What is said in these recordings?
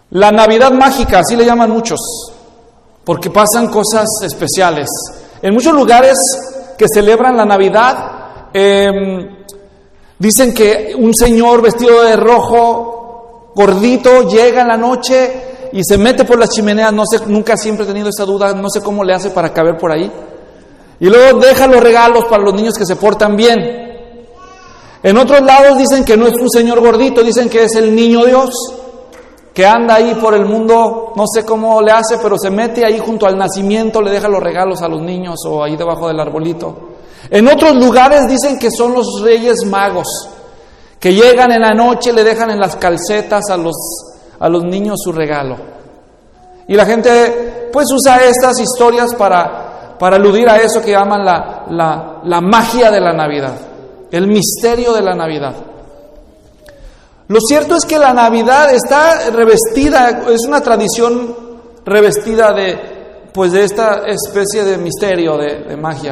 La Navidad mágica, así le llaman muchos, porque pasan cosas especiales. En muchos lugares que celebran la Navidad, dicen que un señor vestido de rojo, gordito, llega en la noche y se mete por las chimeneas. No sé, nunca siempre he tenido esa duda, no sé cómo le hace para caber por ahí. Y luego deja los regalos para los niños que se portan bien. En otros lados dicen que no es un señor gordito, dicen que es el niño Dios, que anda ahí por el mundo, no sé cómo le hace, pero se mete ahí junto al nacimiento, le deja los regalos a los niños o ahí debajo del arbolito. En otros lugares dicen que son los Reyes Magos, que llegan en la noche, le dejan en las calcetas a los niños su regalo. Y la gente pues usa estas historias para aludir a eso que llaman la magia de la Navidad, el misterio de la Navidad. Lo cierto es que la Navidad está revestida, es una tradición revestida de esta especie de misterio, de magia.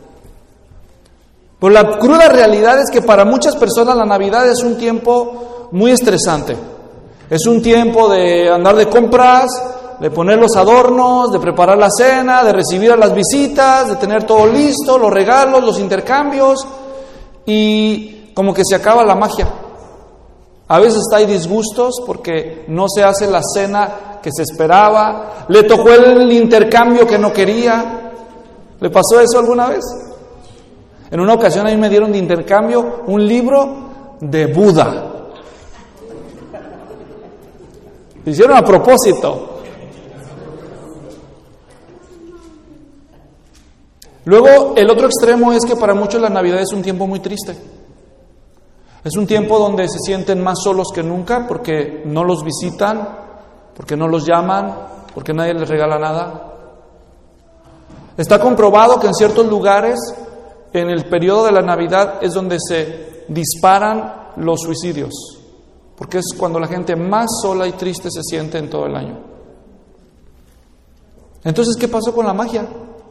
Pero la cruda realidad es que para muchas personas la Navidad es un tiempo muy estresante. Es un tiempo de andar de compras, de poner los adornos, de preparar la cena, de recibir a las visitas, de tener todo listo, los regalos, los intercambios, y como que se acaba la magia. A veces hay disgustos porque no se hace la cena que se esperaba, le tocó el intercambio que no quería. ¿Le pasó eso alguna vez? En una ocasión a mí me dieron de intercambio un libro de Buda. Lo hicieron a propósito. Luego, el otro extremo es que para muchos la Navidad es un tiempo muy triste. Es un tiempo donde se sienten más solos que nunca porque no los visitan, porque no los llaman, porque nadie les regala nada. Está comprobado que en ciertos lugares, en el periodo de la Navidad, es donde se disparan los suicidios, porque es cuando la gente más sola y triste se siente en todo el año. Entonces, ¿qué pasó con la magia?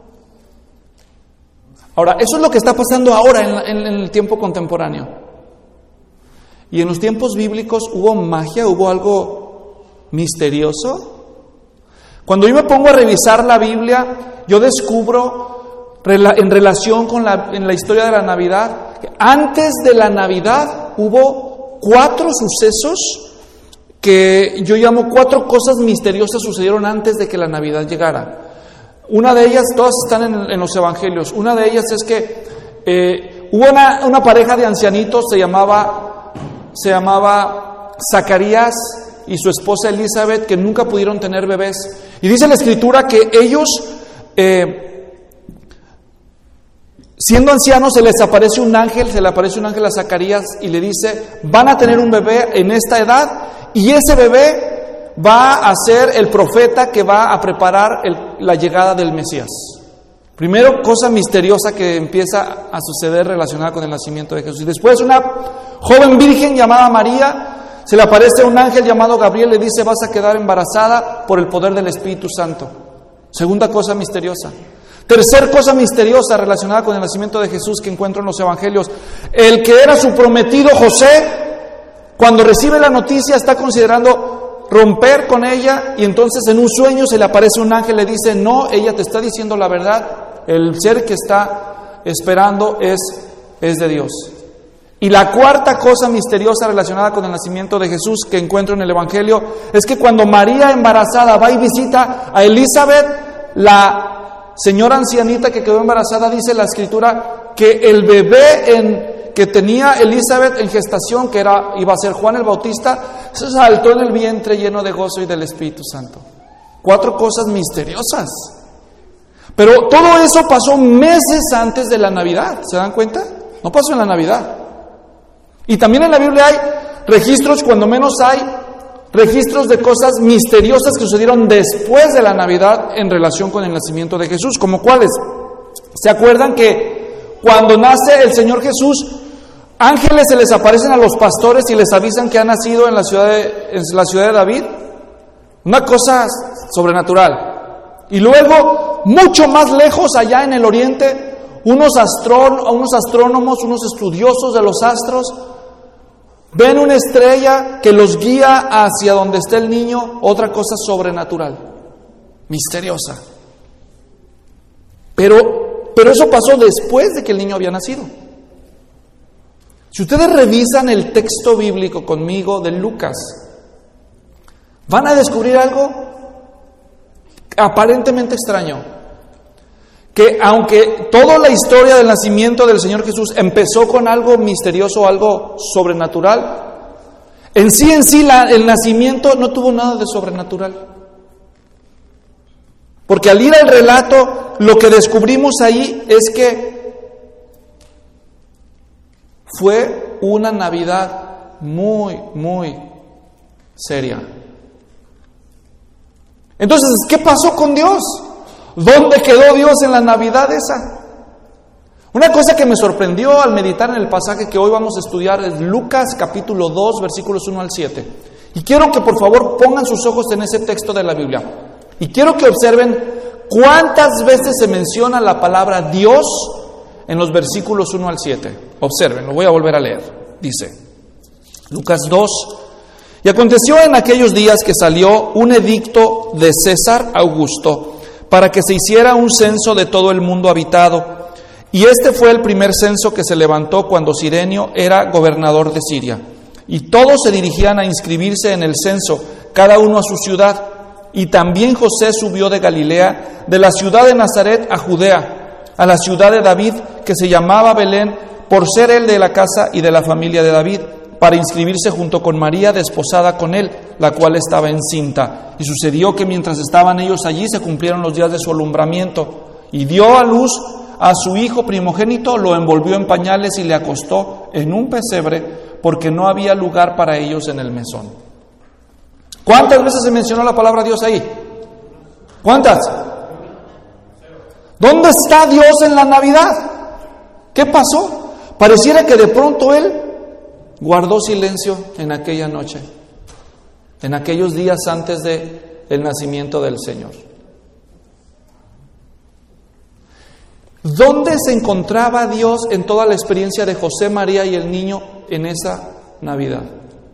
Ahora, eso es lo que está pasando ahora en el tiempo contemporáneo. Y en los tiempos bíblicos hubo magia, hubo algo misterioso. Cuando yo me pongo a revisar la Biblia, yo descubro en relación con en la historia de la Navidad, que antes de la Navidad hubo 4 sucesos que yo llamo 4 cosas misteriosas sucedieron antes de que la Navidad llegara. Una de ellas, todas están en los evangelios. Una de ellas es que hubo una pareja de ancianitos, se llamaba Zacarías y su esposa Elizabeth, que nunca pudieron tener bebés. Y dice la Escritura que ellos, siendo ancianos, se le aparece un ángel a Zacarías y le dice: van a tener un bebé en esta edad, y ese bebé va a ser el profeta que va a preparar la llegada del Mesías. Primero, cosa misteriosa que empieza a suceder relacionada con el nacimiento de Jesús. Y después, una joven virgen llamada María, se le aparece un ángel llamado Gabriel, le dice: vas a quedar embarazada por el poder del Espíritu Santo. Segunda cosa misteriosa. Tercer cosa misteriosa relacionada con el nacimiento de Jesús que encuentro en los evangelios: el que era su prometido José, cuando recibe la noticia, está considerando romper con ella, y entonces en un sueño se le aparece un ángel, le dice: no, ella te está diciendo la verdad, el ser que está esperando es de Dios. Y la cuarta cosa misteriosa relacionada con el nacimiento de Jesús que encuentro en el evangelio es que cuando María embarazada va y visita a Elizabeth, la señora ancianita que quedó embarazada, dice la Escritura que el bebé que tenía Elizabeth en gestación, que iba a ser Juan el Bautista, se saltó en el vientre lleno de gozo y del Espíritu Santo. 4 cosas misteriosas. Pero todo eso pasó meses antes de la Navidad. ¿Se dan cuenta? No pasó en la Navidad. Y también en la Biblia hay registros, cuando menos hay registros de cosas misteriosas que sucedieron después de la Navidad en relación con el nacimiento de Jesús. ¿Como cuáles? ¿Se acuerdan que cuando nace el Señor Jesús, ángeles se les aparecen a los pastores y les avisan que ha nacido en la ciudad de David? Una cosa sobrenatural. Y luego, mucho más lejos, allá en el oriente, unos astrónomos, unos estudiosos de los astros, ven una estrella que los guía hacia donde está el niño, otra cosa sobrenatural, misteriosa. Pero eso pasó después de que el niño había nacido. Si ustedes revisan el texto bíblico conmigo de Lucas, van a descubrir algo aparentemente extraño. Que aunque toda la historia del nacimiento del Señor Jesús empezó con algo misterioso, algo sobrenatural, en sí el nacimiento no tuvo nada de sobrenatural. Porque al ir al relato, lo que descubrimos ahí es que fue una Navidad muy, muy seria. Entonces, ¿qué pasó con Dios? ¿Dónde quedó Dios en la Navidad esa? Una cosa que me sorprendió al meditar en el pasaje que hoy vamos a estudiar es Lucas capítulo 2, versículos 1 al 7. Y quiero que por favor pongan sus ojos en ese texto de la Biblia. Y quiero que observen cuántas veces se menciona la palabra Dios en los versículos 1 al 7. Observen, lo voy a volver a leer. Dice, Lucas 2. Y aconteció en aquellos días que salió un edicto de César Augusto para que se hiciera un censo de todo el mundo habitado. Y este fue el primer censo que se levantó cuando Cirenio era gobernador de Siria. Y todos se dirigían a inscribirse en el censo, cada uno a su ciudad. Y también José subió de Galilea, de la ciudad de Nazaret a Judea, a la ciudad de David, que se llamaba Belén, por ser él de la casa y de la familia de David, para inscribirse junto con María, desposada con él, la cual estaba encinta. Y sucedió que mientras estaban ellos allí, se cumplieron los días de su alumbramiento. Y dio a luz a su hijo primogénito, lo envolvió en pañales y le acostó en un pesebre, porque no había lugar para ellos en el mesón. ¿Cuántas veces se mencionó la palabra Dios ahí? ¿Cuántas? ¿Dónde está Dios en la Navidad? ¿Qué pasó? Pareciera que de pronto Él guardó silencio en aquella noche, en aquellos días antes del nacimiento del Señor. ¿Dónde se encontraba Dios en toda la experiencia de José, María y el niño en esa Navidad?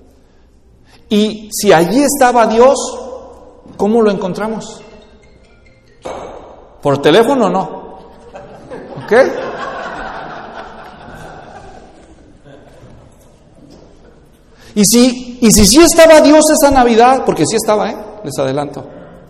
Y si allí estaba Dios, ¿cómo lo encontramos? ¿Por teléfono o no? ¿Ok? Y si sí estaba Dios esa Navidad, porque sí estaba, les adelanto,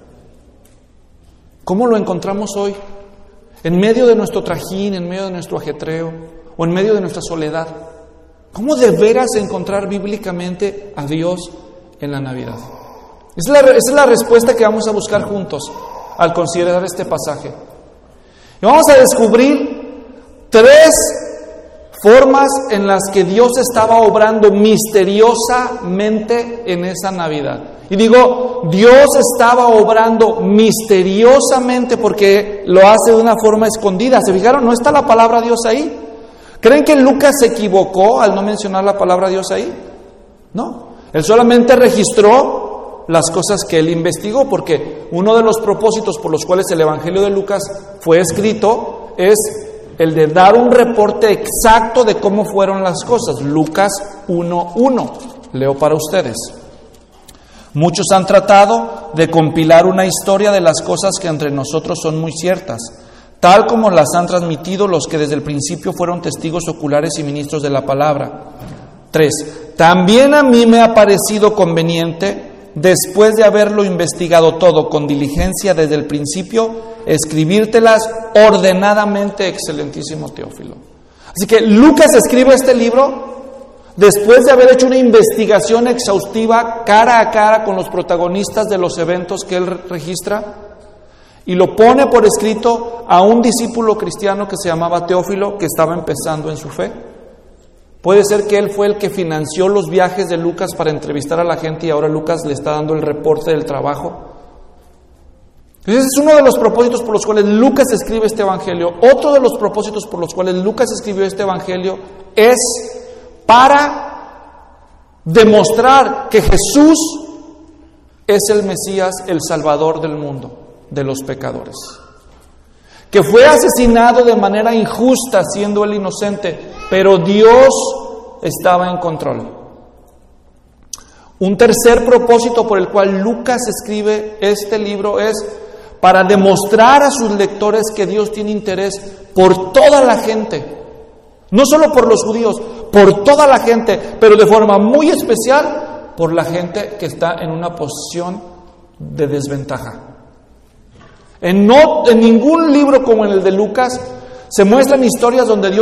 ¿cómo lo encontramos hoy? En medio de nuestro trajín, en medio de nuestro ajetreo, o en medio de nuestra soledad. ¿Cómo de veras encontrar bíblicamente a Dios en la Navidad? Esa es la respuesta que vamos a buscar juntos al considerar este pasaje. Y vamos a descubrir 3 formas en las que Dios estaba obrando misteriosamente en esa Navidad. Y digo, Dios estaba obrando misteriosamente porque lo hace de una forma escondida. ¿Se fijaron? No está la palabra Dios ahí. ¿Creen que Lucas se equivocó al no mencionar la palabra Dios ahí? No. Él solamente registró las cosas que él investigó, porque uno de los propósitos por los cuales el Evangelio de Lucas fue escrito es el de dar un reporte exacto de cómo fueron las cosas. Lucas 1:1. Leo para ustedes. Muchos han tratado de compilar una historia de las cosas que entre nosotros son muy ciertas, tal como las han transmitido los que desde el principio fueron testigos oculares y ministros de la palabra. 3. También a mí me ha parecido conveniente, después de haberlo investigado todo con diligencia desde el principio, escribírtelas ordenadamente, excelentísimo Teófilo. Así que Lucas escribe este libro después de haber hecho una investigación exhaustiva cara a cara con los protagonistas de los eventos que él registra, y lo pone por escrito a un discípulo cristiano que se llamaba Teófilo, que estaba empezando en su fe. Puede ser que él fue el que financió los viajes de Lucas para entrevistar a la gente, y ahora Lucas le está dando el reporte del trabajo. Ese es uno de los propósitos por los cuales Lucas escribe este evangelio. Otro de los propósitos por los cuales Lucas escribió este evangelio es para demostrar que Jesús es el Mesías, el Salvador del mundo, de los pecadores, que fue asesinado de manera injusta siendo él inocente, pero Dios estaba en control. Un tercer propósito por el cual Lucas escribe este libro es para demostrar a sus lectores que Dios tiene interés por toda la gente. No solo por los judíos, por toda la gente, pero de forma muy especial por la gente que está en una posición de desventaja. En ningún libro como en el de Lucas se muestran historias donde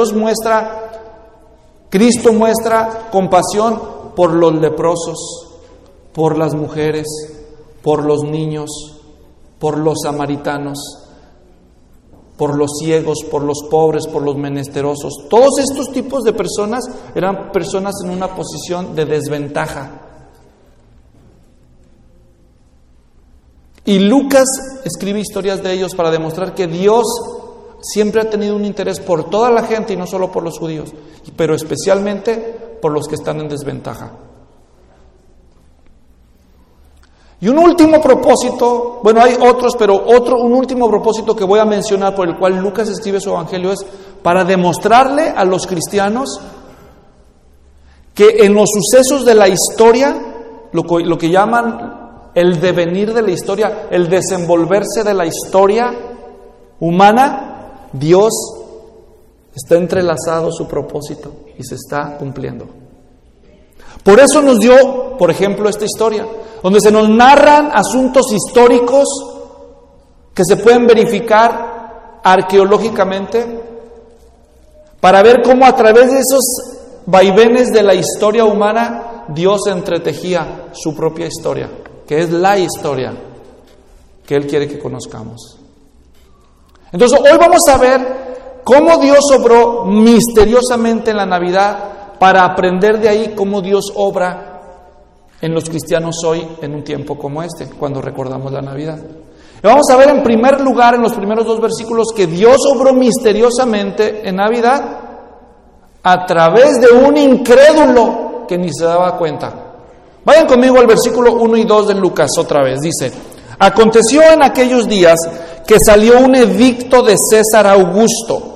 Cristo muestra compasión por los leprosos, por las mujeres, por los niños, por los samaritanos, por los ciegos, por los pobres, por los menesterosos. Todos estos tipos de personas eran personas en una posición de desventaja. Y Lucas escribe historias de ellos para demostrar que Dios siempre ha tenido un interés por toda la gente y no solo por los judíos, pero especialmente por los que están en desventaja. Y un último propósito, bueno, hay otros, pero un último propósito que voy a mencionar por el cual Lucas escribe su evangelio es para demostrarle a los cristianos que en los sucesos de la historia, lo que llaman el devenir de la historia, el desenvolverse de la historia humana, Dios está entrelazado su propósito y se está cumpliendo. Por eso nos dio, por ejemplo, esta historia, donde se nos narran asuntos históricos que se pueden verificar arqueológicamente para ver cómo a través de esos vaivenes de la historia humana Dios entretejía su propia historia, que es la historia que Él quiere que conozcamos. Entonces hoy vamos a ver cómo Dios obró misteriosamente en la Navidad para aprender de ahí cómo Dios obra en los cristianos hoy en un tiempo como este, cuando recordamos la Navidad. Y vamos a ver en primer lugar, en los primeros 2 versículos, que Dios obró misteriosamente en Navidad a través de un incrédulo que ni se daba cuenta. Vayan conmigo al versículo 1 y 2 de Lucas otra vez. Dice: aconteció en aquellos días que salió un edicto de César Augusto.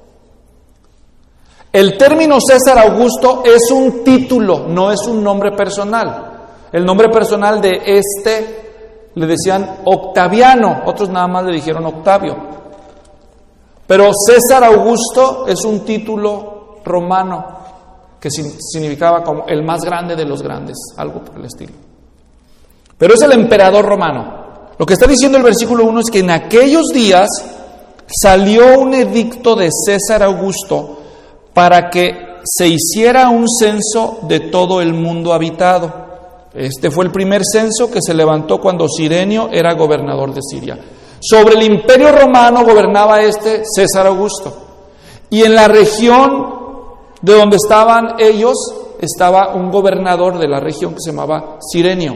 El término César Augusto es un título, no es un nombre personal. El nombre personal de le decían Octaviano, otros nada más le dijeron Octavio. Pero César Augusto es un título romano que significaba como el más grande de los grandes, algo por el estilo. Pero es el emperador romano. Lo que está diciendo el versículo 1 es que en aquellos días salió un edicto de César Augusto para que se hiciera un censo de todo el mundo habitado. Este fue el primer censo que se levantó cuando Cirenio era gobernador de Siria. Sobre el imperio romano gobernaba César Augusto. Y en la región de donde estaban ellos, estaba un gobernador de la región que se llamaba Cirenio.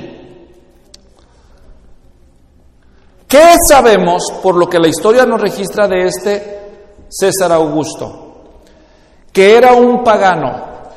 ¿Qué sabemos por lo que la historia nos registra de César Augusto? Que era un pagano,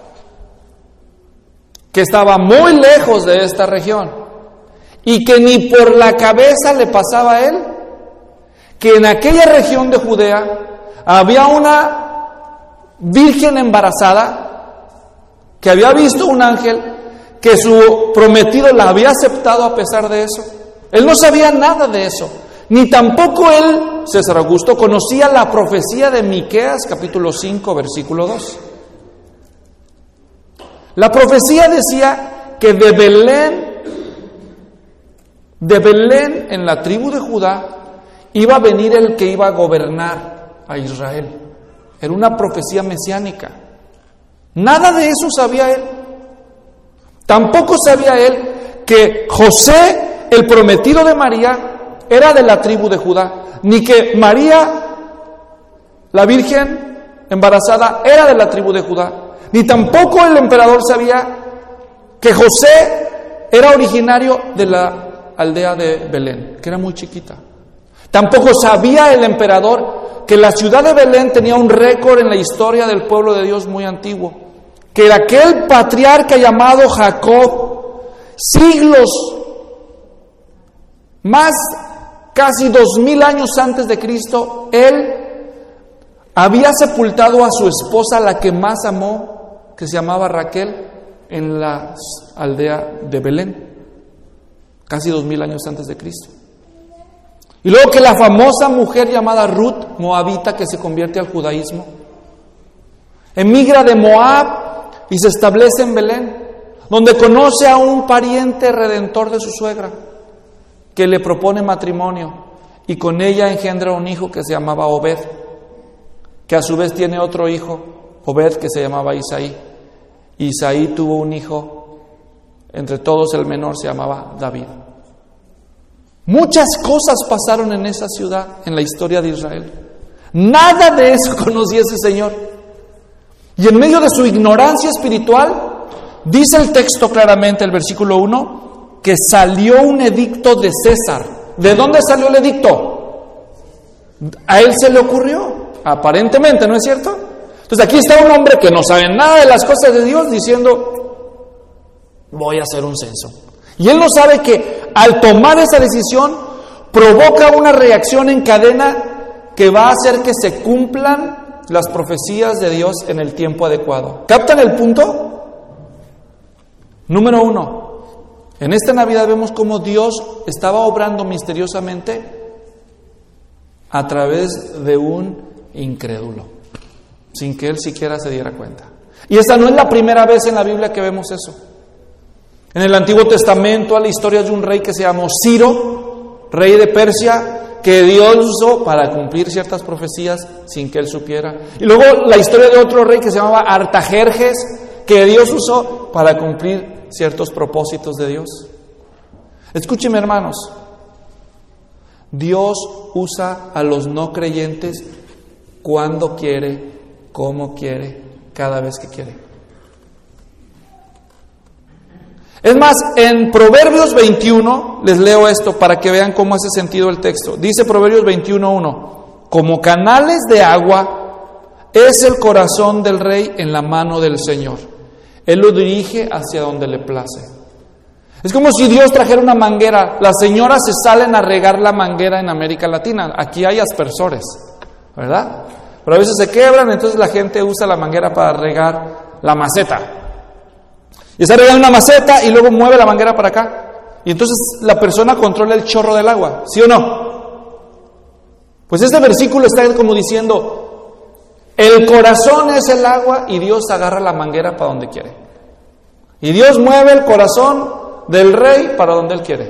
que estaba muy lejos de esta región y que ni por la cabeza le pasaba a él que en aquella región de Judea había una virgen embarazada que había visto un ángel, que su prometido la había aceptado a pesar de eso. Él no sabía nada de eso, ni tampoco él, César Augusto, conocía la profecía de Miqueas, capítulo 5, versículo 2. La profecía decía que de Belén en la tribu de Judá, iba a venir el que iba a gobernar a Israel. Era una profecía mesiánica. Nada de eso sabía él. Tampoco sabía él que José, el prometido de María, era de la tribu de Judá, ni que María, la Virgen embarazada, era de la tribu de Judá, ni tampoco el emperador sabía que José era originario de la aldea de Belén, que era muy chiquita. Tampoco sabía el emperador que la ciudad de Belén tenía un récord en la historia del pueblo de Dios muy antiguo, que aquel patriarca llamado Jacob, siglos más, casi 2000 años antes de Cristo, él había sepultado a su esposa, la que más amó, que se llamaba Raquel, en la aldea de Belén, casi 2000 años antes de Cristo. Y luego que la famosa mujer llamada Ruth, moabita, que se convierte al judaísmo, emigra de Moab y se establece en Belén, donde conoce a un pariente redentor de su suegra, que le propone matrimonio, y con ella engendra un hijo que se llamaba Obed, que a su vez tiene otro hijo, Obed, que se llamaba Isaí. Isaí tuvo un hijo, entre todos el menor se llamaba David. Muchas cosas pasaron en esa ciudad, en la historia de Israel. Nada de eso conocía ese señor. Y en medio de su ignorancia espiritual, dice el texto claramente, el versículo 1, que salió un edicto de César. ¿De dónde salió el edicto? A él se le ocurrió, aparentemente, ¿no es cierto? Entonces aquí está un hombre que no sabe nada de las cosas de Dios diciendo, voy a hacer un censo. Y él no sabe que al tomar esa decisión provoca una reacción en cadena que va a hacer que se cumplan las profecías de Dios en el tiempo adecuado. ¿Captan el punto? Número 1. En esta Navidad vemos cómo Dios estaba obrando misteriosamente a través de un incrédulo, sin que él siquiera se diera cuenta. Y esta no es la primera vez en la Biblia que vemos eso. En el Antiguo Testamento hay la historia de un rey que se llamó Ciro, rey de Persia, que Dios usó para cumplir ciertas profecías sin que él supiera. Y luego la historia de otro rey que se llamaba Artajerjes, que Dios usó para cumplir ciertos propósitos de Dios. Escúcheme, hermanos, Dios usa a los no creyentes cuando quiere, como quiere, cada vez que quiere. Es más, en Proverbios 21, les leo esto para que vean cómo hace sentido el texto. Dice Proverbios 21:1, como canales de agua es el corazón del rey en la mano del Señor. Él lo dirige hacia donde le place. Es como si Dios trajera una manguera. Las señoras se salen a regar la manguera en América Latina. Aquí hay aspersores, ¿verdad? Pero a veces se quebran, entonces la gente usa la manguera para regar la maceta. Y está regando una maceta y luego mueve la manguera para acá. Y entonces la persona controla el chorro del agua, ¿sí o no? Pues este versículo está como diciendo, el corazón es el agua y Dios agarra la manguera para donde quiere. Y Dios mueve el corazón del rey para donde Él quiere.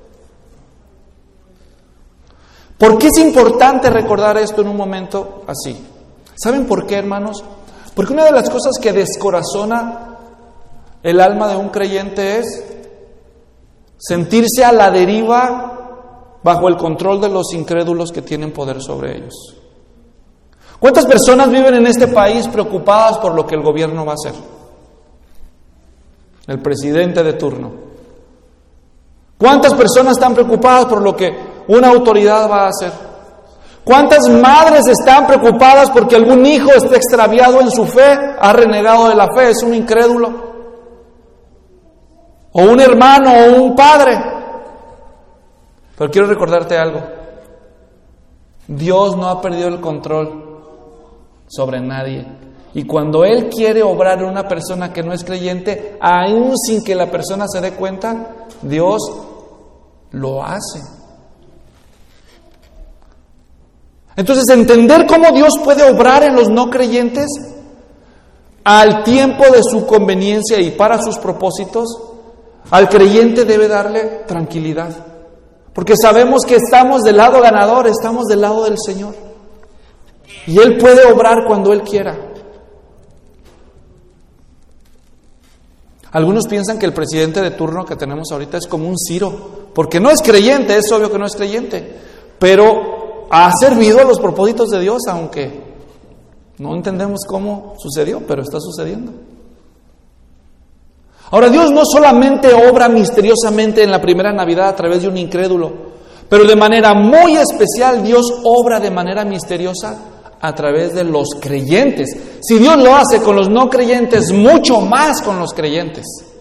¿Por qué es importante recordar esto en un momento así? ¿Saben por qué, hermanos? Porque una de las cosas que descorazona el alma de un creyente es sentirse a la deriva bajo el control de los incrédulos que tienen poder sobre ellos. ¿Cuántas personas viven en este país preocupadas por lo que el gobierno va a hacer? El presidente de turno. ¿Cuántas personas están preocupadas por lo que una autoridad va a hacer? ¿Cuántas madres están preocupadas porque algún hijo está extraviado en su fe, ha renegado de la fe, es un incrédulo? O un hermano o un padre. Pero quiero recordarte algo. Dios no ha perdido el control sobre nadie. Y cuando Él quiere obrar en una persona que no es creyente, aún sin que la persona se dé cuenta, Dios lo hace. Entonces, entender cómo Dios puede obrar en los no creyentes al tiempo de su conveniencia y para sus propósitos, al creyente debe darle tranquilidad. Porque sabemos que estamos del lado ganador, estamos del lado del Señor. Y Él puede obrar cuando Él quiera. Algunos piensan que el presidente de turno que tenemos ahorita es como un Ciro, porque no es creyente, es obvio que no es creyente, pero ha servido a los propósitos de Dios, aunque no entendemos cómo sucedió, pero está sucediendo. Ahora, Dios no solamente obra misteriosamente en la primera Navidad a través de un incrédulo, pero de manera muy especial Dios obra de manera misteriosa a través de los creyentes. Si Dios lo hace con los no creyentes, mucho más con los creyentes.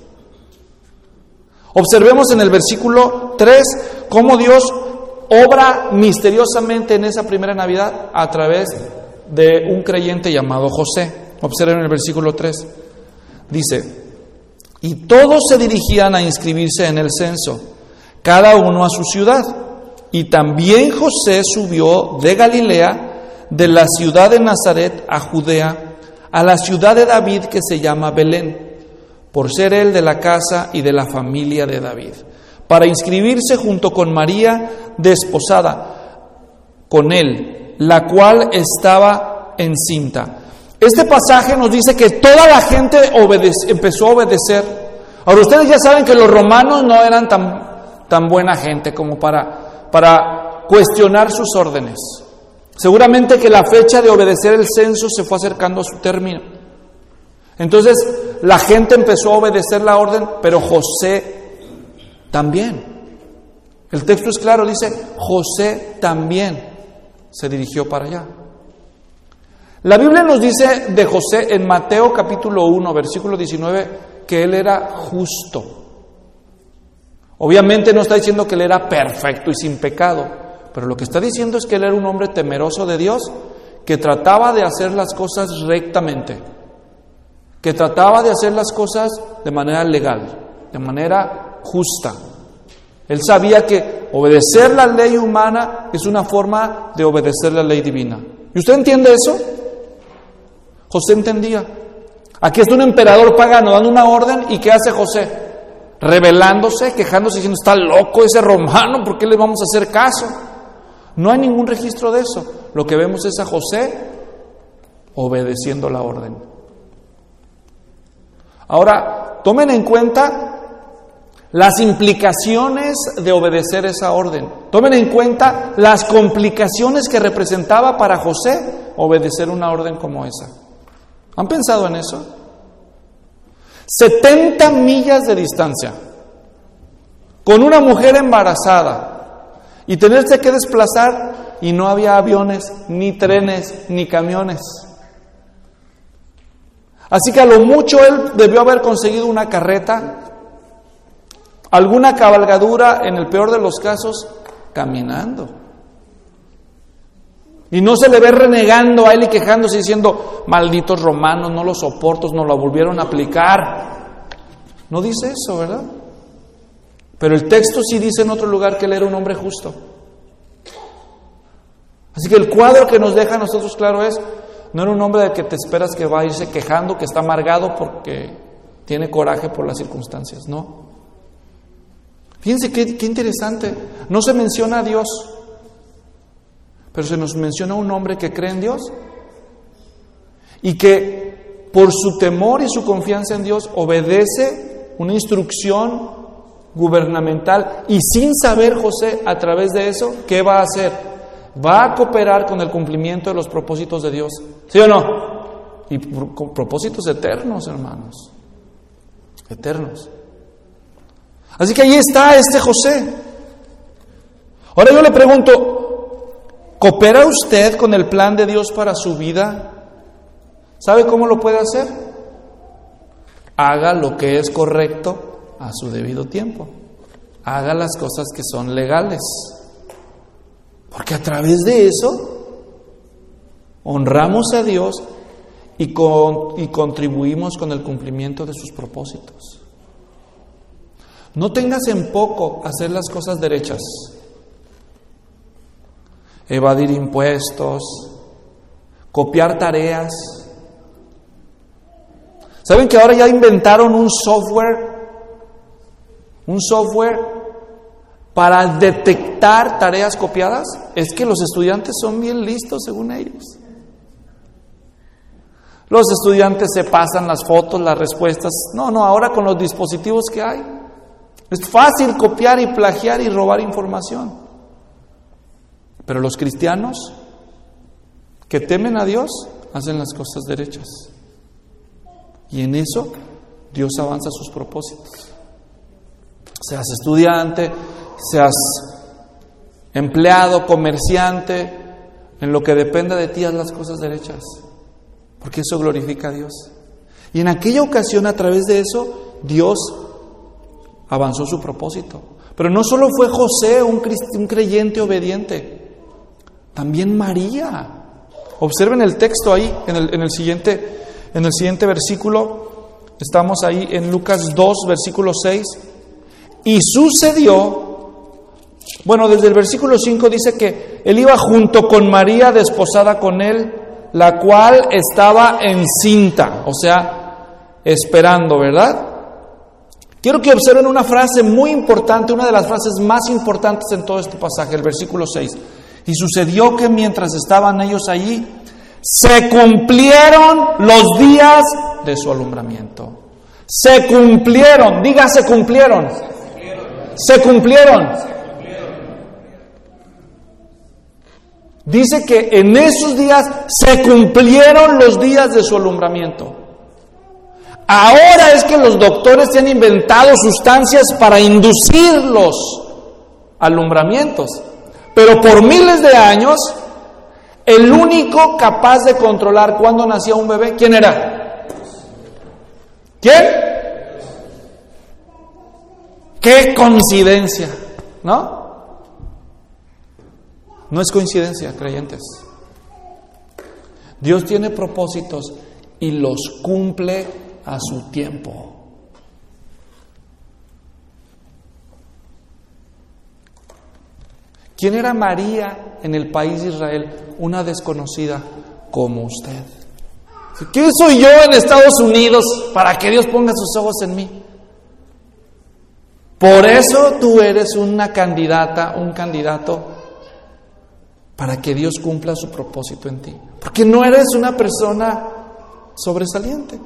Observemos en el versículo 3 cómo Dios obra misteriosamente en esa primera Navidad a través de un creyente llamado José. Observen el versículo 3. Dice: y todos se dirigían a inscribirse en el censo, cada uno a su ciudad. Y también José subió de Galilea, de la ciudad de Nazaret a Judea, a la ciudad de David que se llama Belén, por ser él de la casa y de la familia de David, para inscribirse junto con María, desposada con él, la cual estaba encinta. Este pasaje nos dice que toda la gente empezó a obedecer. Ahora, ustedes ya saben que los romanos no eran tan buena gente como para cuestionar sus órdenes. Seguramente que la fecha de obedecer el censo se fue acercando a su término. Entonces, la gente empezó a obedecer la orden, pero José también. El texto es claro, dice, José también se dirigió para allá. La Biblia nos dice de José en Mateo capítulo 1, versículo 19, que él era justo. Obviamente no está diciendo que él era perfecto y sin pecado, pero lo que está diciendo es que él era un hombre temeroso de Dios, que trataba de hacer las cosas rectamente, que trataba de hacer las cosas de manera legal, de manera justa. Él sabía que obedecer la ley humana es una forma de obedecer la ley divina. ¿Y usted entiende eso? José entendía. Aquí está un emperador pagano dando una orden, ¿y qué hace José? Rebelándose, quejándose, diciendo, está loco ese romano, ¿por qué le vamos a hacer caso? No hay ningún registro de eso. Lo que vemos es a José obedeciendo la orden. Ahora, tomen en cuenta las implicaciones de obedecer esa orden. Tomen en cuenta las complicaciones que representaba para José obedecer una orden como esa. ¿Han pensado en eso? 70 millas de distancia, con una mujer embarazada, y tenerse que desplazar, y no había aviones, ni trenes, ni camiones. Así que a lo mucho él debió haber conseguido una carreta, alguna cabalgadura, en el peor de los casos, caminando. Y no se le ve renegando a él y quejándose diciendo, malditos romanos, no los soporto, nos lo volvieron a aplicar. No dice eso, ¿verdad? Pero el texto sí dice en otro lugar que él era un hombre justo. Así que el cuadro que nos deja a nosotros claro es, no era un hombre del que te esperas que va a irse quejando, que está amargado porque tiene coraje por las circunstancias, no. Fíjense qué interesante, no se menciona a Dios, pero se nos menciona a un hombre que cree en Dios y que por su temor y su confianza en Dios obedece una instrucción gubernamental, y sin saber José a través de eso, ¿qué va a hacer? Va a cooperar con el cumplimiento de los propósitos de Dios, ¿sí o no? Y con propósitos eternos, hermanos, eternos. Así que ahí está este José. Ahora yo le pregunto, ¿coopera usted con el plan de Dios para su vida? ¿Sabe cómo lo puede hacer? Haga lo que es correcto a su debido tiempo. Haga las cosas que son legales. Porque a través de eso honramos a Dios y contribuimos con el cumplimiento de sus propósitos. No tengas en poco hacer las cosas derechas. Evadir impuestos, copiar tareas. ¿Saben que ahora ya inventaron un software para detectar tareas copiadas? Es que los estudiantes son bien listos según ellos. Los estudiantes se pasan las fotos, las respuestas. No, ahora con los dispositivos que hay, es fácil copiar y plagiar y robar información. Pero los cristianos que temen a Dios hacen las cosas derechas. Y en eso Dios avanza sus propósitos. Seas estudiante, seas empleado, comerciante, en lo que dependa de ti haz las cosas derechas, porque eso glorifica a Dios. Y en aquella ocasión, a través de eso, Dios avanzó su propósito. Pero no solo fue José un creyente obediente, también María. Observen el texto ahí en el siguiente versículo. Estamos ahí en Lucas 2, versículo 6. Y sucedió, bueno, desde el versículo 5 dice que él iba junto con María, desposada con él, la cual estaba encinta, o sea, esperando, ¿verdad? Quiero que observen una frase muy importante, una de las frases más importantes en todo este pasaje, el versículo 6. Y sucedió que mientras estaban ellos allí, se cumplieron los días de su alumbramiento. Se cumplieron, diga se cumplieron. Se cumplieron. Dice que en esos días se cumplieron los días de su alumbramiento. Ahora es que los doctores se han inventado sustancias para inducir los alumbramientos. Pero por miles de años, el único capaz de controlar cuándo nacía un bebé, ¿quién era? ¿Quién? ¡Qué coincidencia! ¿No? No es coincidencia, creyentes. Dios tiene propósitos y los cumple a su tiempo. ¿Quién era María en el país de Israel? Una desconocida como usted. ¿Qué soy yo en Estados Unidos para que Dios ponga sus ojos en mí? Por eso tú eres una candidata, un candidato para que Dios cumpla su propósito en ti. Porque no eres una persona sobresaliente.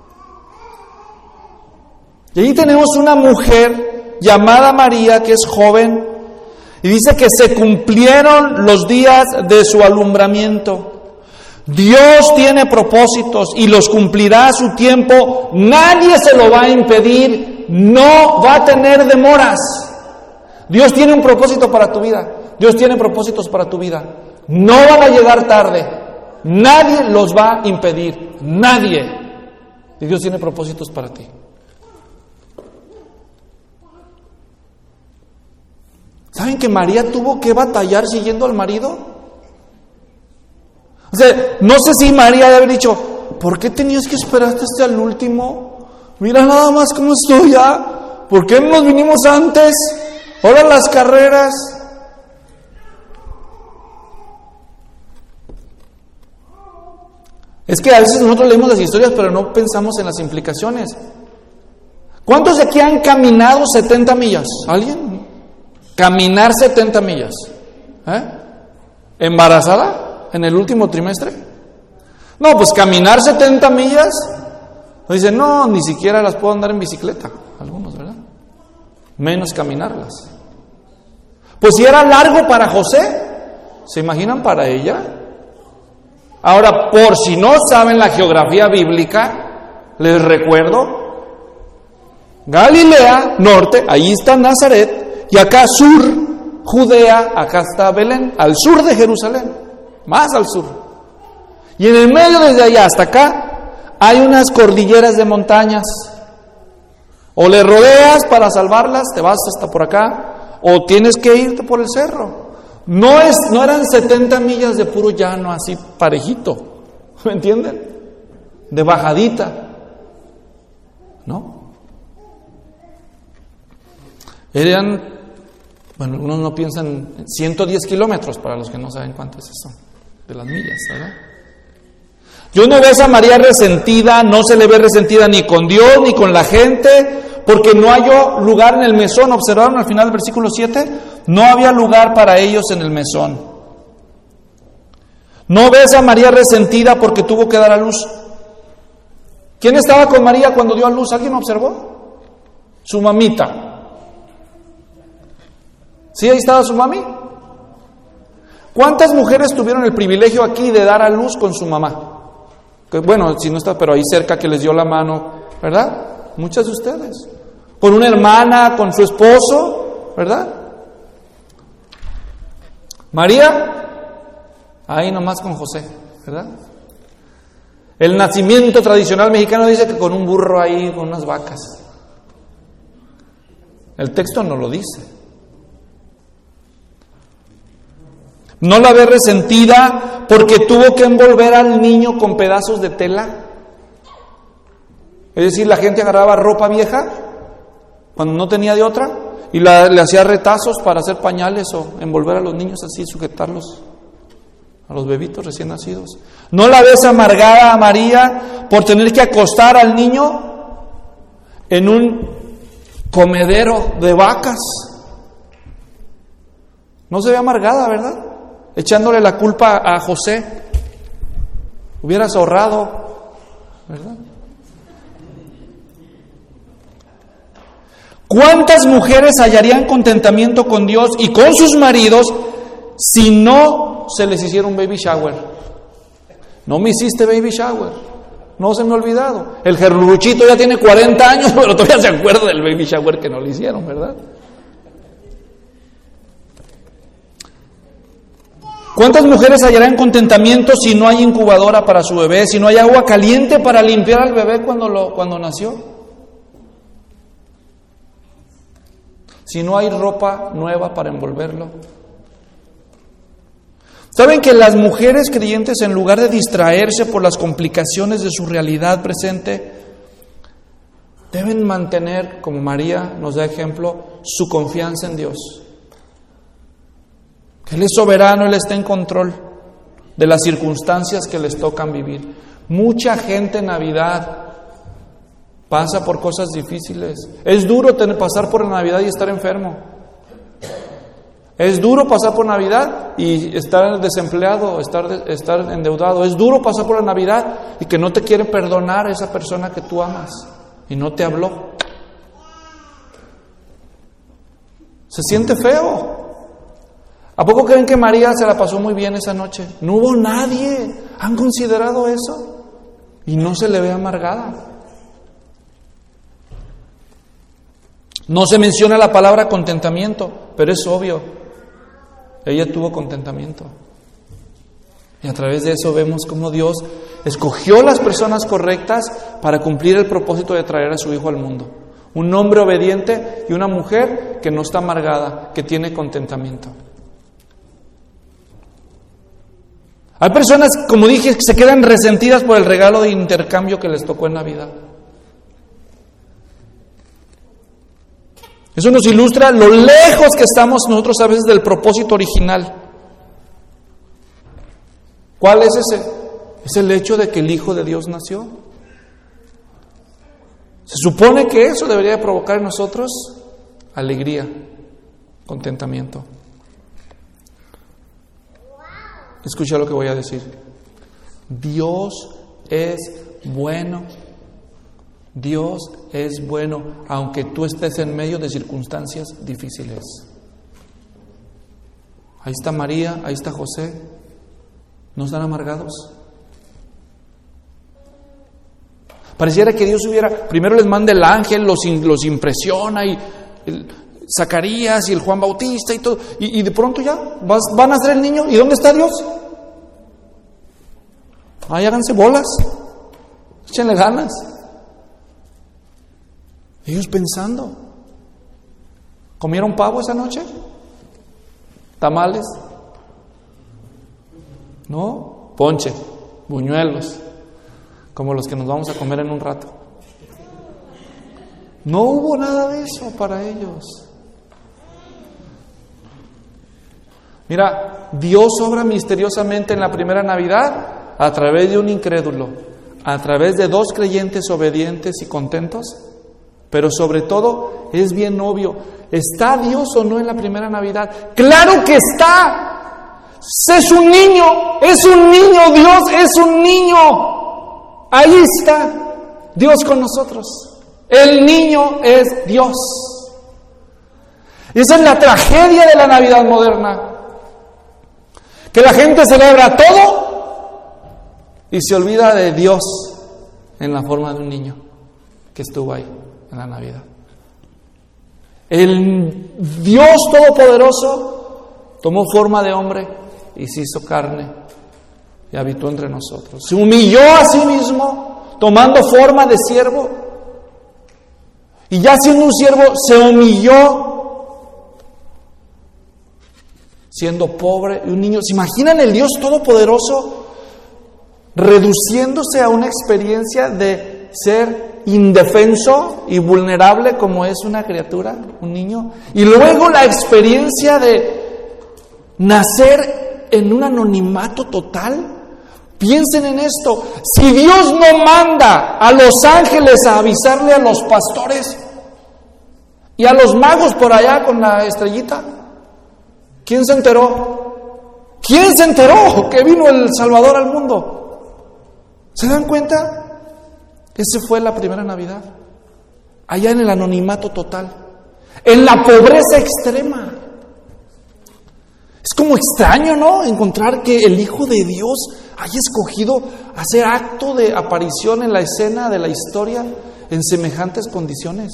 Y ahí tenemos una mujer llamada María que es joven y dice que se cumplieron los días de su alumbramiento. Dios tiene propósitos y los cumplirá a su tiempo. Nadie se lo va a impedir, no va a tener demoras. Dios tiene un propósito para tu vida. Dios tiene propósitos para tu vida. No van a llegar tarde. Nadie los va a impedir. Nadie. Y Dios tiene propósitos para ti. ¿Saben que María tuvo que batallar siguiendo al marido? O sea, no sé si María debe haber dicho, ¿por qué tenías que esperarte hasta el último? Mira nada más cómo estoy ya. ¿Por qué no nos vinimos antes? Ahora las carreras. Es que a veces nosotros leemos las historias, pero no pensamos en las implicaciones. ¿Cuántos de aquí han caminado 70 millas? ¿Alguien? Caminar 70 millas. ¿Embarazada en el último trimestre? No, pues caminar 70 millas. Dicen, no, ni siquiera las puedo andar en bicicleta. Algunos, ¿verdad? Menos caminarlas. Pues si era largo para José, ¿se imaginan para ella? Ahora, por si no saben la geografía bíblica, les recuerdo, Galilea, norte, ahí está Nazaret, y acá sur, Judea, acá está Belén, al sur de Jerusalén, más al sur. Y en el medio desde allá hasta acá, hay unas cordilleras de montañas. O le rodeas para salvarlas, te vas hasta por acá, o tienes que irte por el cerro. No eran 70 millas de puro llano, así parejito, ¿me entienden? De bajadita, ¿no? Eran, bueno, unos no piensan, 110 kilómetros, para los que no saben cuánto es eso, de las millas, ¿verdad? Yo no veo a esa María resentida, no se le ve resentida ni con Dios, ni con la gente, porque no halló lugar en el mesón. ¿Observaron al final del versículo 7? No había lugar para ellos en el mesón. No ves a María resentida porque tuvo que dar a luz. ¿Quién estaba con María cuando dio a luz? ¿Alguien observó? Su mamita. ¿Sí ahí estaba su mami? ¿Cuántas mujeres tuvieron el privilegio aquí de dar a luz con su mamá? Que, bueno, si no está, pero ahí cerca que les dio la mano, ¿verdad? Muchas de ustedes. Con una hermana, con su esposo, ¿verdad? María, ahí nomás con José, ¿verdad? El nacimiento tradicional mexicano dice que con un burro ahí, con unas vacas. El texto no lo dice. No la ve resentida porque tuvo que envolver al niño con pedazos de tela. Es decir, la gente agarraba ropa vieja cuando no tenía de otra y le hacía retazos para hacer pañales o envolver a los niños así, sujetarlos a los bebitos recién nacidos. ¿No la ves amargada a María por tener que acostar al niño en un comedero de vacas? No se ve amargada, ¿verdad? Echándole la culpa a José. Hubieras ahorrado, ¿verdad? ¿Cuántas mujeres hallarían contentamiento con Dios y con sus maridos si no se les hiciera un baby shower? No me hiciste baby shower, no se me ha olvidado. El Gerluchito ya tiene 40 años, pero todavía se acuerda del baby shower que no le hicieron, ¿verdad? ¿Cuántas mujeres hallarán contentamiento si no hay incubadora para su bebé, si no hay agua caliente para limpiar al bebé cuando nació? Si no hay ropa nueva para envolverlo. ¿Saben que las mujeres creyentes, en lugar de distraerse por las complicaciones de su realidad presente, deben mantener, como María nos da ejemplo, su confianza en Dios? Que Él es soberano, Él está en control de las circunstancias que les tocan vivir. Mucha gente en Navidad pasa por cosas difíciles. Es duro pasar por la Navidad y estar enfermo. Es duro pasar por Navidad y estar desempleado, estar endeudado. Es duro pasar por la Navidad y que no te quiere perdonar esa persona que tú amas y no te habló. Se siente feo. ¿A poco creen que María se la pasó muy bien esa noche? No hubo nadie. ¿Han considerado eso? Y no se le ve amargada. No se menciona la palabra contentamiento, pero es obvio. Ella tuvo contentamiento. Y a través de eso vemos cómo Dios escogió las personas correctas para cumplir el propósito de traer a su Hijo al mundo. Un hombre obediente y una mujer que no está amargada, que tiene contentamiento. Hay personas, como dije, que se quedan resentidas por el regalo de intercambio que les tocó en Navidad. Eso nos ilustra lo lejos que estamos nosotros a veces del propósito original. ¿Cuál es ese? Es el hecho de que el Hijo de Dios nació. Se supone que eso debería provocar en nosotros alegría, contentamiento. Escucha lo que voy a decir. Dios es bueno. Dios es bueno, aunque tú estés en medio de circunstancias difíciles. Ahí está María, ahí está José. ¿No están amargados? Pareciera que Dios primero les manda el ángel, los impresiona, y Zacarías y el Juan Bautista y todo, y de pronto ya van a nacer el niño. ¿Y dónde está Dios? Ahí háganse bolas, échenle ganas. Ellos pensando, ¿comieron pavo esa noche? ¿Tamales? ¿No? Ponche, buñuelos, como los que nos vamos a comer en un rato. No hubo nada de eso para ellos. Mira, Dios obra misteriosamente en la primera Navidad a través de un incrédulo, a través de dos creyentes obedientes y contentos. Pero sobre todo, es bien obvio, ¿está Dios o no en la primera Navidad? ¡Claro que está! Es un niño, Dios es un niño. Ahí está Dios con nosotros. El niño es Dios. Y esa es la tragedia de la Navidad moderna. Que la gente celebra todo y se olvida de Dios en la forma de un niño que estuvo ahí en la Navidad. El Dios Todopoderoso tomó forma de hombre y se hizo carne y habitó entre nosotros. Se humilló a sí mismo, tomando forma de siervo, y ya siendo un siervo se humilló, siendo pobre y un niño. ¿Se imaginan el Dios Todopoderoso reduciéndose a una experiencia de ser indefenso y vulnerable como es una criatura, un niño. Y luego la experiencia de nacer en un anonimato total. Piensen en esto, si Dios no manda a los ángeles a avisarle a los pastores y a los magos por allá con la estrellita, ¿quién se enteró? ¿Quién se enteró que vino el Salvador al mundo? ¿Se dan cuenta? Esa fue la primera Navidad, allá en el anonimato total, en la pobreza extrema. Es como extraño, ¿no? Encontrar que el Hijo de Dios haya escogido hacer acto de aparición en la escena de la historia en semejantes condiciones.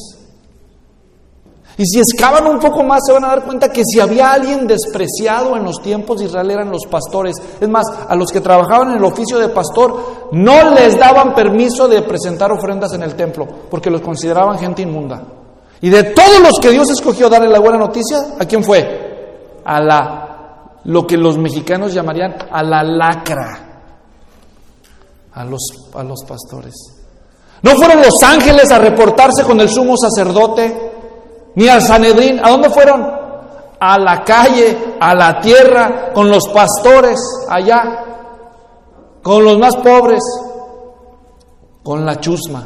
Y si excavan un poco más se van a dar cuenta que si había alguien despreciado en los tiempos de Israel eran los pastores. Es más, a los que trabajaban en el oficio de pastor no les daban permiso de presentar ofrendas en el templo porque los consideraban gente inmunda. Y de todos los que Dios escogió darle la buena noticia, ¿a quién fue? A lo que los mexicanos llamarían a la lacra. A los pastores. No fueron los ángeles a reportarse con el sumo sacerdote, ni al Sanedrín. ¿A dónde fueron? A la calle, a la tierra, con los pastores allá, con los más pobres, con la chusma.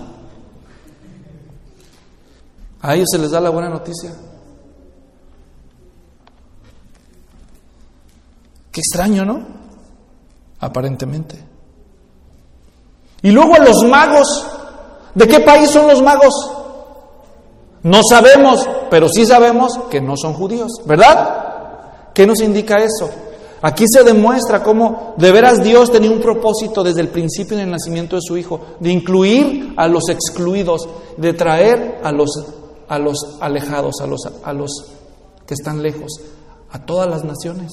A ellos se les da la buena noticia. Qué extraño, ¿no? Aparentemente. Y luego a los magos. ¿De qué país son los magos? No sabemos, pero sí sabemos que no son judíos, ¿verdad? ¿Qué nos indica eso? Aquí se demuestra cómo de veras Dios tenía un propósito desde el principio en el nacimiento de su Hijo, de incluir a los excluidos, de traer a los alejados, a los que están lejos, a todas las naciones.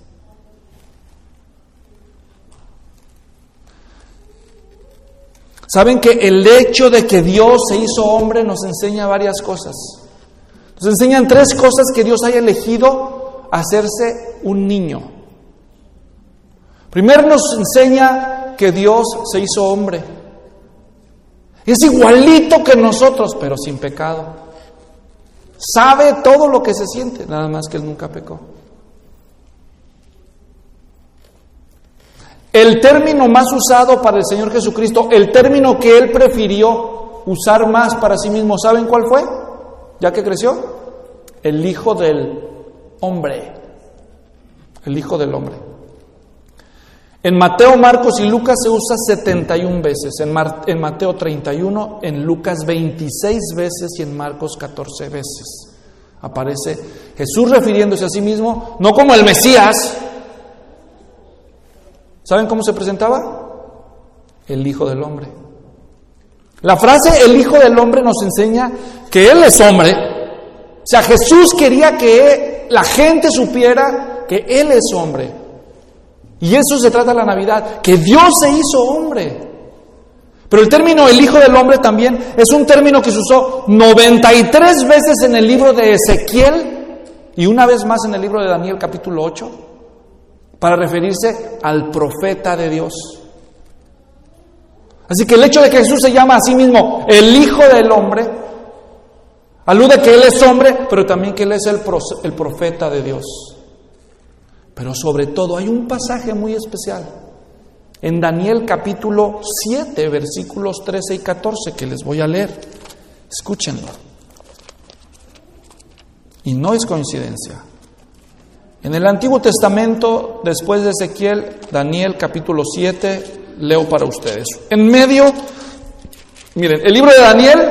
Saben que el hecho de que Dios se hizo hombre nos enseña varias cosas. Nos enseñan 3 cosas que Dios haya elegido hacerse un niño. Primero nos enseña que Dios se hizo hombre. Es igualito que nosotros, pero sin pecado. Sabe todo lo que se siente, nada más que Él nunca pecó. El término más usado para el Señor Jesucristo, el término que Él prefirió usar más para sí mismo, ¿saben cuál fue? Ya que creció, el Hijo del Hombre. El Hijo del Hombre. En Mateo, Marcos y Lucas se usa 71 veces, en Mateo 31, en Lucas 26 veces y en Marcos 14 veces. Aparece Jesús refiriéndose a sí mismo, no como el Mesías. ¿Saben cómo se presentaba? El Hijo del Hombre. La frase el Hijo del Hombre nos enseña que Él es hombre. O sea, Jesús quería que la gente supiera que Él es hombre. Y eso se trata de la Navidad, que Dios se hizo hombre. Pero el término el Hijo del Hombre también es un término que se usó 93 veces en el libro de Ezequiel y una vez más en el libro de Daniel capítulo 8. Para referirse al profeta de Dios. Así que el hecho de que Jesús se llama a sí mismo el Hijo del Hombre alude a que Él es hombre, pero también que Él es el profeta de Dios. Pero sobre todo hay un pasaje muy especial en Daniel capítulo 7, versículos 13 y 14 que les voy a leer. Escúchenlo. Y no es coincidencia. En el Antiguo Testamento, después de Ezequiel, Daniel capítulo 7, leo para ustedes. En medio, miren, el libro de Daniel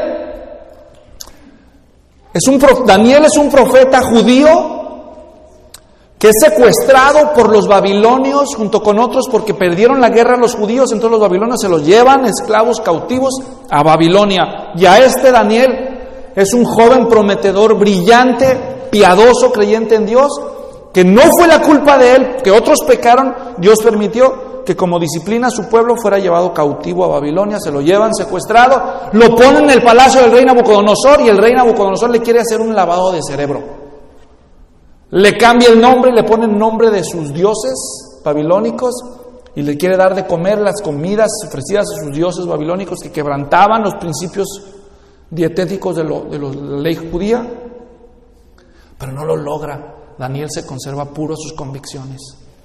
Daniel es un profeta judío que es secuestrado por los babilonios junto con otros porque perdieron la guerra a los judíos, entonces los babilonios se los llevan esclavos cautivos a Babilonia. Y a Daniel es un joven prometedor, brillante, piadoso, creyente en Dios, que no fue la culpa de él, que otros pecaron, Dios permitió que como disciplina a su pueblo fuera llevado cautivo a Babilonia, se lo llevan secuestrado, lo ponen en el palacio del rey Nabucodonosor y el rey Nabucodonosor le quiere hacer un lavado de cerebro. Le cambia el nombre, le pone el nombre de sus dioses babilónicos y le quiere dar de comer las comidas ofrecidas a sus dioses babilónicos que quebrantaban los principios dietéticos de la ley judía, pero no lo logra. Daniel se conserva puro a sus convicciones.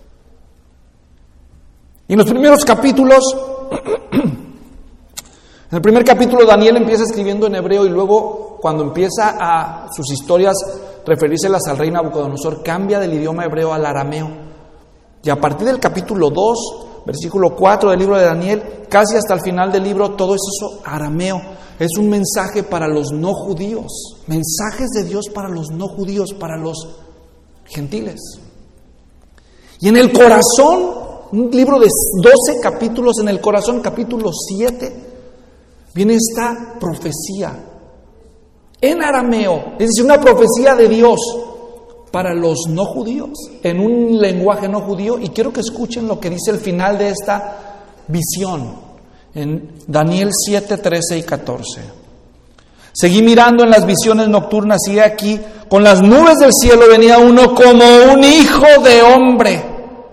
Y en los primeros capítulos, en el primer capítulo Daniel empieza escribiendo en hebreo y luego cuando empieza a sus historias referírselas al rey Nabucodonosor, cambia del idioma hebreo al arameo. Y a partir del capítulo 2, versículo 4 del libro de Daniel, casi hasta el final del libro, todo eso arameo. Es un mensaje para los no judíos, mensajes de Dios para los no judíos, para los gentiles. Y en el corazón, un libro de 12 capítulos, en el corazón, capítulo 7, viene esta profecía en arameo, es decir, una profecía de Dios para los no judíos, en un lenguaje no judío. Y quiero que escuchen lo que dice el final de esta visión, en Daniel 7, 13 y 14. Seguí mirando en las visiones nocturnas y he aquí, con las nubes del cielo venía uno como un hijo de hombre,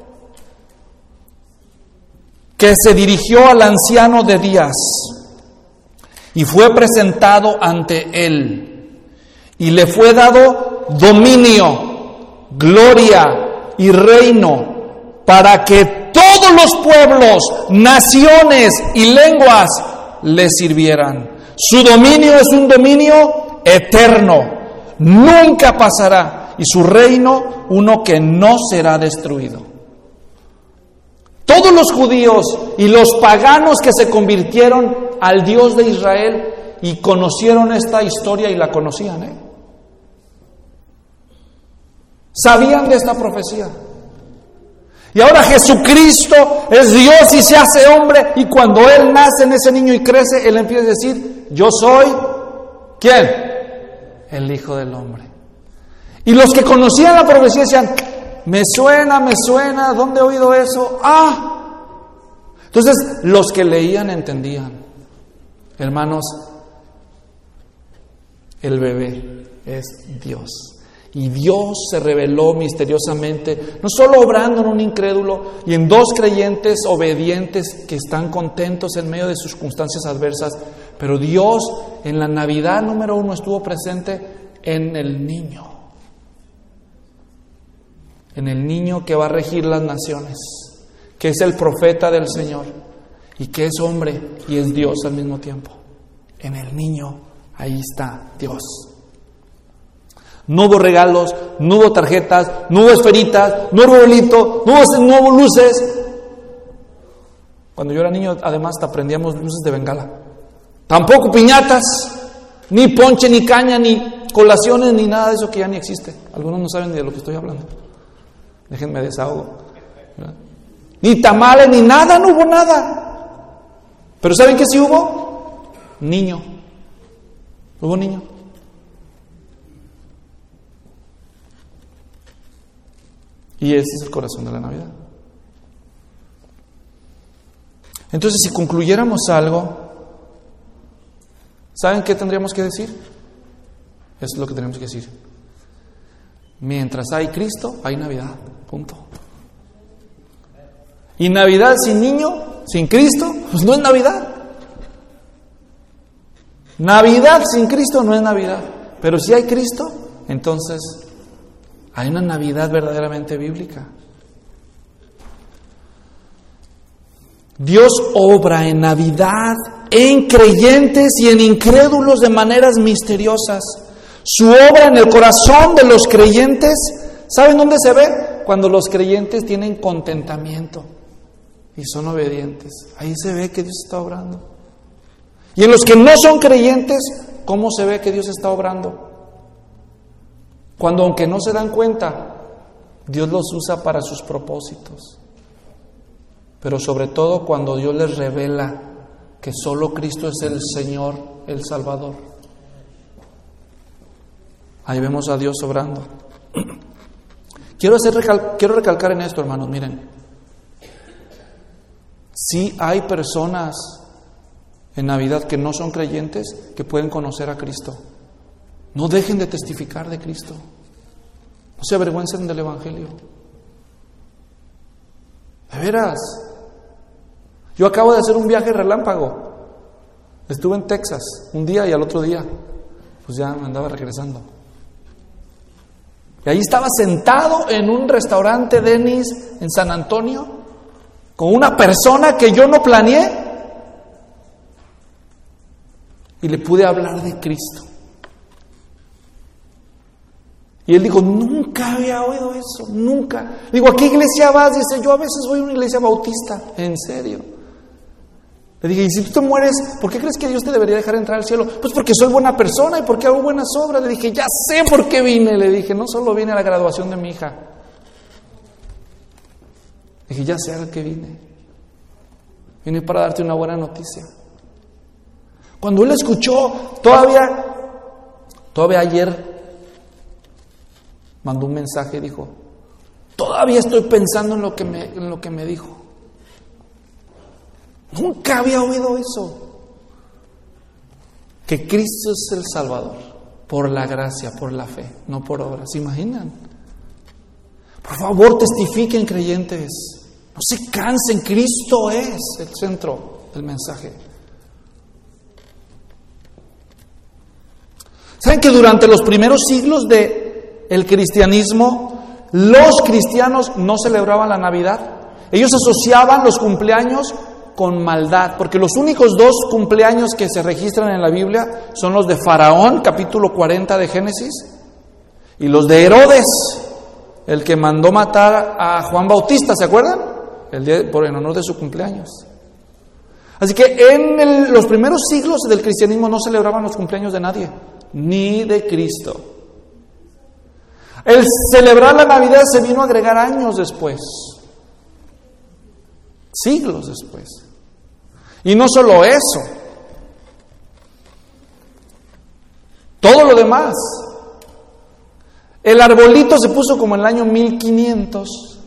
que se dirigió al anciano de días y fue presentado ante él, y le fue dado dominio, gloria y reino, para que todos los pueblos, naciones y lenguas le sirvieran. Su dominio es un dominio eterno, nunca pasará, y su reino uno que no será destruido. Todos los judíos y los paganos que se convirtieron al Dios de Israel y conocieron esta historia y la conocían, sabían de esta profecía. Y ahora Jesucristo es Dios y se hace hombre, y cuando Él nace en ese niño y crece, Él empieza a decir: yo soy, ¿quién? El Hijo del Hombre. Y los que conocían la profecía decían: me suena, ¿dónde he oído eso? Entonces los que leían entendían. Hermanos, el bebé es Dios. Y Dios se reveló misteriosamente, no solo obrando en un incrédulo y en dos creyentes obedientes que están contentos en medio de circunstancias adversas, pero Dios en la Navidad número 1 estuvo presente en el niño. En el niño que va a regir las naciones, que es el profeta del Señor y que es hombre y es Dios al mismo tiempo. En el niño, ahí está Dios. No hubo regalos, no hubo tarjetas, no hubo esferitas, no hubo arbolito, no hubo luces. Cuando yo era niño, además, hasta prendíamos luces de bengala. Tampoco piñatas, ni ponche, ni caña, ni colaciones, ni nada de eso que ya ni existe. Algunos no saben ni de lo que estoy hablando. Déjenme desahogo. ¿Verdad? Ni tamales, ni nada, no hubo nada. Pero ¿saben qué sí hubo? Niño. Hubo niño. Y ese es el corazón de la Navidad. Entonces, si concluyéramos algo, ¿saben qué tendríamos que decir? Eso es lo que tenemos que decir. Mientras hay Cristo, hay Navidad. Punto. Y Navidad sin niño, sin Cristo, pues no es Navidad. Navidad sin Cristo no es Navidad. Pero si hay Cristo, entonces hay una Navidad verdaderamente bíblica. Dios obra en Navidad en creyentes y en incrédulos de maneras misteriosas. Su obra en el corazón de los creyentes, ¿saben dónde se ve? Cuando los creyentes tienen contentamiento y son obedientes. Ahí se ve que Dios está obrando. Y en los que no son creyentes, ¿cómo se ve que Dios está obrando? Cuando, aunque no se dan cuenta, Dios los usa para sus propósitos. Pero sobre todo cuando Dios les revela que solo Cristo es el Señor, el Salvador. Ahí vemos a Dios obrando. Quiero recalcar en esto, hermanos, miren. Sí hay personas en Navidad que no son creyentes que pueden conocer a Cristo. No dejen de testificar de Cristo. No se avergüencen del Evangelio. De veras, Yo acabo de hacer un viaje relámpago. Estuve en Texas un día y al otro día, pues ya me andaba regresando. Y ahí estaba sentado en un restaurante Denny's en San Antonio, con una persona que yo no planeé, y le pude hablar de Cristo. Y él dijo, nunca había oído eso, nunca. Digo, ¿a qué iglesia vas? Dice, yo a veces voy a una iglesia bautista. ¿En serio? Le dije, ¿y si tú te mueres, por qué crees que Dios te debería dejar entrar al cielo? Pues porque soy buena persona y porque hago buenas obras. Le dije, ya sé por qué vine. Le dije, no solo vine a la graduación de mi hija. Le dije, ya sé a qué vine. Vine para darte una buena noticia. Cuando él escuchó, todavía ayer mandó un mensaje y dijo, todavía estoy pensando en lo que me dijo. Nunca había oído eso. Que Cristo es el Salvador por la gracia, por la fe, no por obras. ¿Se imaginan? Por favor, testifiquen, creyentes. No se cansen, Cristo es el centro del mensaje. ¿Saben que durante los primeros siglos del cristianismo, los cristianos no celebraban la Navidad? Ellos asociaban los cumpleaños con maldad, porque los únicos 2 cumpleaños que se registran en la Biblia son los de Faraón, capítulo 40 de Génesis, y los de Herodes, el que mandó matar a Juan Bautista, ¿se acuerdan? En honor de su cumpleaños. Así que en los primeros siglos del cristianismo no celebraban los cumpleaños de nadie, ni de Cristo. El celebrar la Navidad se vino a agregar años después, siglos después. Y no solo eso, todo lo demás. El arbolito se puso como en el año 1500.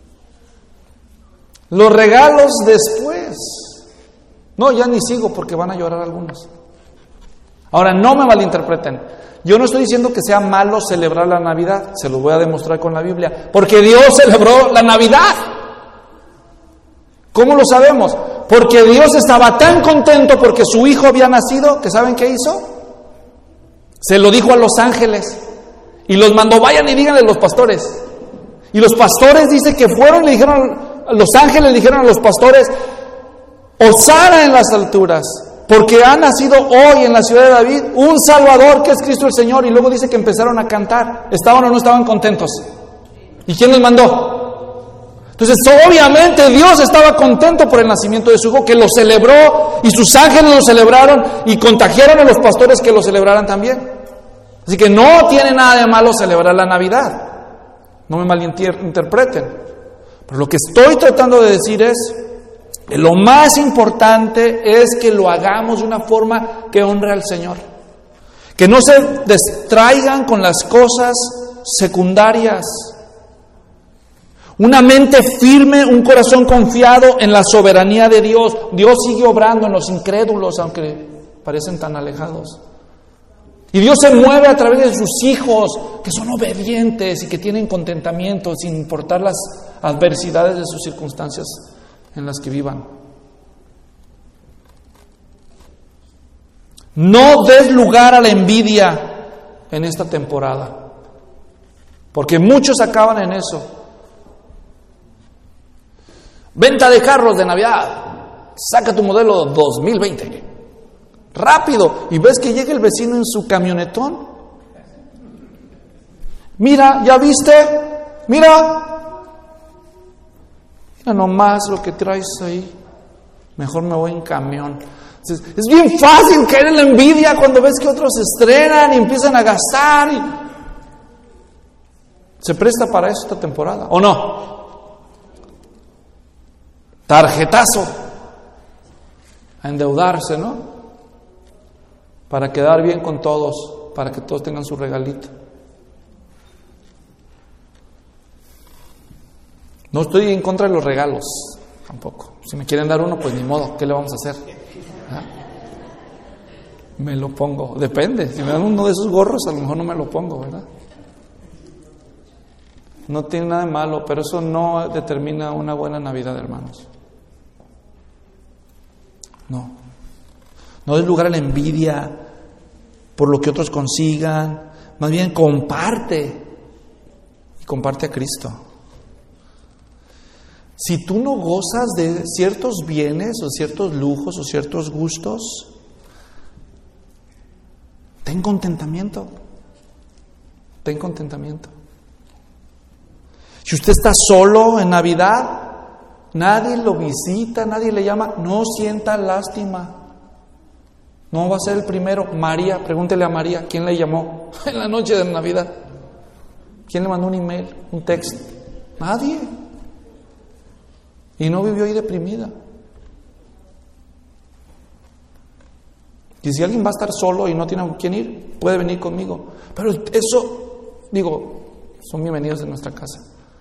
Los regalos después. No, ya ni sigo porque van a llorar algunos. Ahora, no me malinterpreten. Yo no estoy diciendo que sea malo celebrar la Navidad. Se lo voy a demostrar con la Biblia. Porque Dios celebró la Navidad. ¿Cómo lo sabemos? Porque Dios estaba tan contento porque su hijo había nacido, que ¿saben qué hizo? Se lo dijo a los ángeles y los mandó, vayan y díganle a los pastores. Y los pastores dice que fueron y le dijeron, los ángeles le dijeron a los pastores, hosana en las alturas, porque ha nacido hoy en la ciudad de David un Salvador que es Cristo el Señor. Y luego dice que empezaron a cantar. ¿Estaban o no estaban contentos? ¿Y quién los mandó? Entonces, obviamente Dios estaba contento por el nacimiento de su hijo, que lo celebró, y sus ángeles lo celebraron y contagiaron a los pastores que lo celebraran también. Así que no tiene nada de malo celebrar la Navidad. No me malinterpreten. Pero lo que estoy tratando de decir es, que lo más importante es que lo hagamos de una forma que honre al Señor. Que no se distraigan con las cosas secundarias. Una mente firme, un corazón confiado en la soberanía de Dios. Dios sigue obrando en los incrédulos, aunque parecen tan alejados. Y Dios se mueve a través de sus hijos, que son obedientes y que tienen contentamiento, sin importar las adversidades de sus circunstancias en las que vivan. No des lugar a la envidia en esta temporada, porque muchos acaban en eso. Venta de carros de Navidad. Saca tu modelo 2020. Rápido. Y ves que llega el vecino en su camionetón. Mira, ¿ya viste? Mira. Mira nomás lo que traes ahí. Mejor me voy en camión. Entonces, es bien fácil caer en la envidia cuando ves que otros se estrenan y empiezan a gastar. ¿Se presta para eso esta temporada? ¿O no? Tarjetazo, a endeudarse, ¿no? Para quedar bien con todos, para que todos tengan su regalito. No estoy en contra de los regalos, tampoco. Si me quieren dar uno, pues ni modo, ¿qué le vamos a hacer? ¿Ah? Me lo pongo, depende. Si me dan uno de esos gorros, a lo mejor no me lo pongo, ¿verdad? No tiene nada de malo, pero eso no determina una buena Navidad, hermanos. No. No des lugar a la envidia por lo que otros consigan. Más bien comparte. Y comparte a Cristo. Si tú no gozas de ciertos bienes o ciertos lujos o ciertos gustos, ten contentamiento. Ten contentamiento. Si usted está solo en Navidad, nadie lo visita, nadie le llama, no sienta lástima. No va a ser el primero. María, pregúntele a María, ¿quién le llamó en la noche de Navidad? ¿Quién le mandó un email, un texto? Nadie. Y no vivió ahí deprimida. Y si alguien va a estar solo y no tiene con quién ir, puede venir conmigo. Pero eso, son bienvenidos en nuestra casa.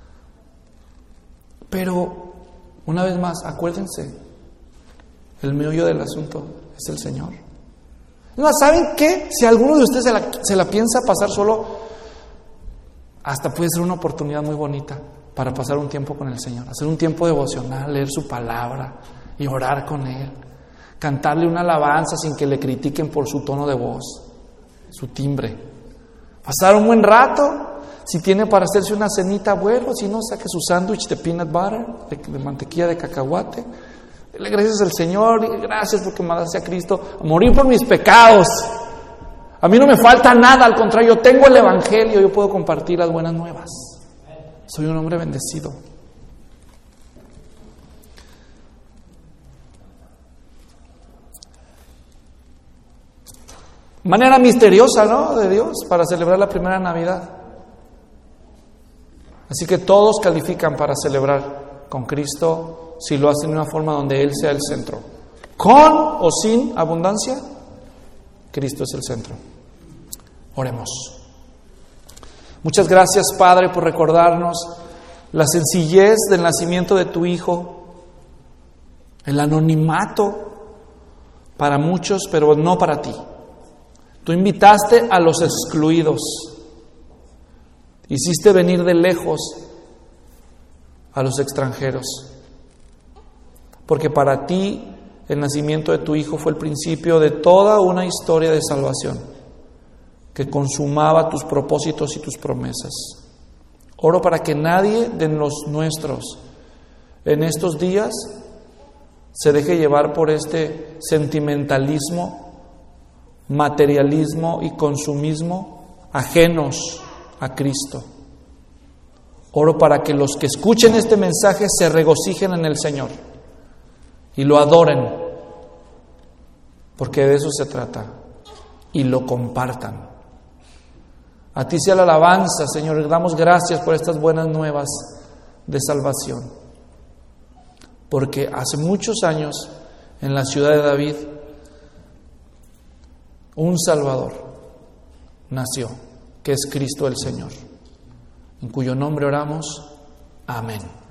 Pero, una vez más, acuérdense, el meollo del asunto es el Señor. No, ¿saben qué? Si alguno de ustedes se la piensa pasar solo, hasta puede ser una oportunidad muy bonita para pasar un tiempo con el Señor, hacer un tiempo devocional, leer su palabra y orar con Él, cantarle una alabanza sin que le critiquen por su tono de voz, su timbre, pasar un buen rato. Si tiene para hacerse una cenita, bueno, si no, saque su sándwich de peanut butter, de mantequilla de cacahuate. Dele gracias al Señor, y gracias porque me mandaste a Cristo a morir por mis pecados. A mí no me falta nada, al contrario, yo tengo el Evangelio, yo puedo compartir las buenas nuevas. Soy un hombre bendecido. Manera misteriosa, ¿no?, de Dios para celebrar la primera Navidad. Así que todos califican para celebrar con Cristo si lo hacen de una forma donde Él sea el centro. Con o sin abundancia, Cristo es el centro. Oremos. Muchas gracias, Padre, por recordarnos la sencillez del nacimiento de tu Hijo, el anonimato para muchos, pero no para ti. Tú invitaste a los excluidos. Hiciste venir de lejos a los extranjeros, porque para ti el nacimiento de tu Hijo fue el principio de toda una historia de salvación que consumaba tus propósitos y tus promesas. Oro para que nadie de los nuestros en estos días se deje llevar por este sentimentalismo, materialismo y consumismo ajenos a Cristo. Oro para que los que escuchen este mensaje se regocijen en el Señor y lo adoren, porque de eso se trata, y lo compartan. A ti sea la alabanza, Señor, y damos gracias por estas buenas nuevas de salvación, porque hace muchos años en la ciudad de David un Salvador nació, que es Cristo el Señor, en cuyo nombre oramos. Amén.